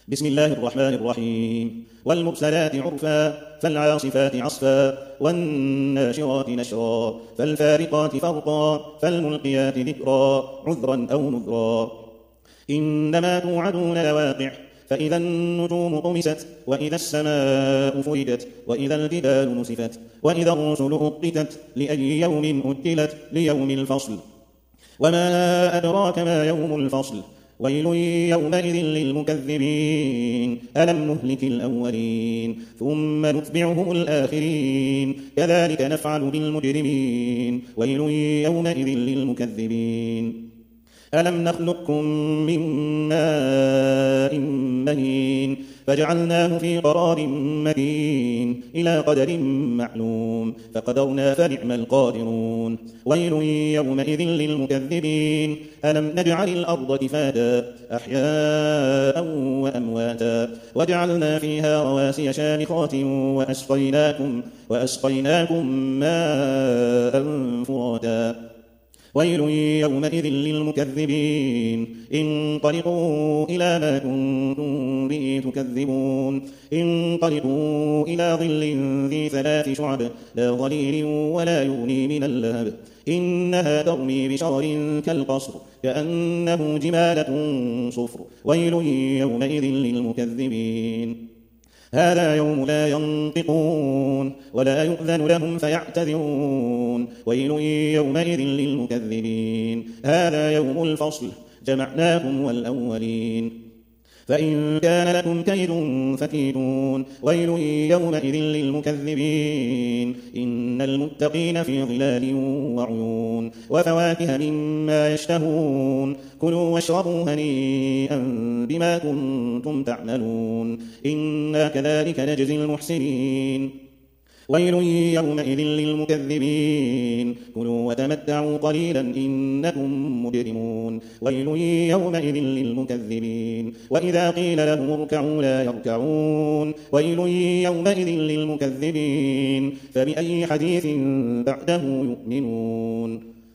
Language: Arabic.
بسم الله الرحمن الرحيم والمرسلات عرفا فالعاصفات عصفا والناشرات نشرا فالفارقات فرقا فالملقيات ذكرا عذرا أو نذرا إنما توعدون لواقع فإذا النجوم طمست وإذا السماء فرجت وإذا الجبال نسفت وإذا الرسل أقتت لأي يوم أجلت ليوم الفصل وما أدراك ما يوم الفصل ويل يومئذ للمكذبين ألم نهلك الأولين ثم نتبعهم الآخرين كذلك نفعل بالمجرمين ويل يومئذ للمكذبين ألم نخلقكم من ماء مهين فجعلناه في قرار مكين إلى قدر معلوم فقدرنا فنعم القادرون ويل يومئذ للمكذبين ألم نجعل الأرض كفاتا أحياء وأمواتا وجعلنا فيها رواسي شامخات وأسقيناكم ماء فراتا ويل يومئذ للمكذبين انطلقوا إلى ما كنتم به تكذبون انطلقوا إلى ظل ذي 3 شعب لا ظليل ولا يغني من اللهب إنها ترمي بشرر كالقصر كأنه جمالة صفر ويل يومئذ للمكذبين هذا يوم لا ينطقون ولا يؤذن لهم فيعتذرون ويل يومئذ للمكذبين هذا يوم الفصل جمعناكم والأولين فإن كان لكم كيد فكيدون ويل يومئذ للمكذبين إن المتقين في ظلال وعيون وفواكه مما يشتهون كلوا واشربوا هنيئا بما كنتم تعملون إنا كذلك نجزي المحسنين ويل يومئذ للمكذبين كلوا وتمتعوا قليلا إنكم مجرمون ويل يومئذ للمكذبين وإذا قيل لهم اركعوا لا يركعون ويل يومئذ للمكذبين فبأي حديث بعده يؤمنون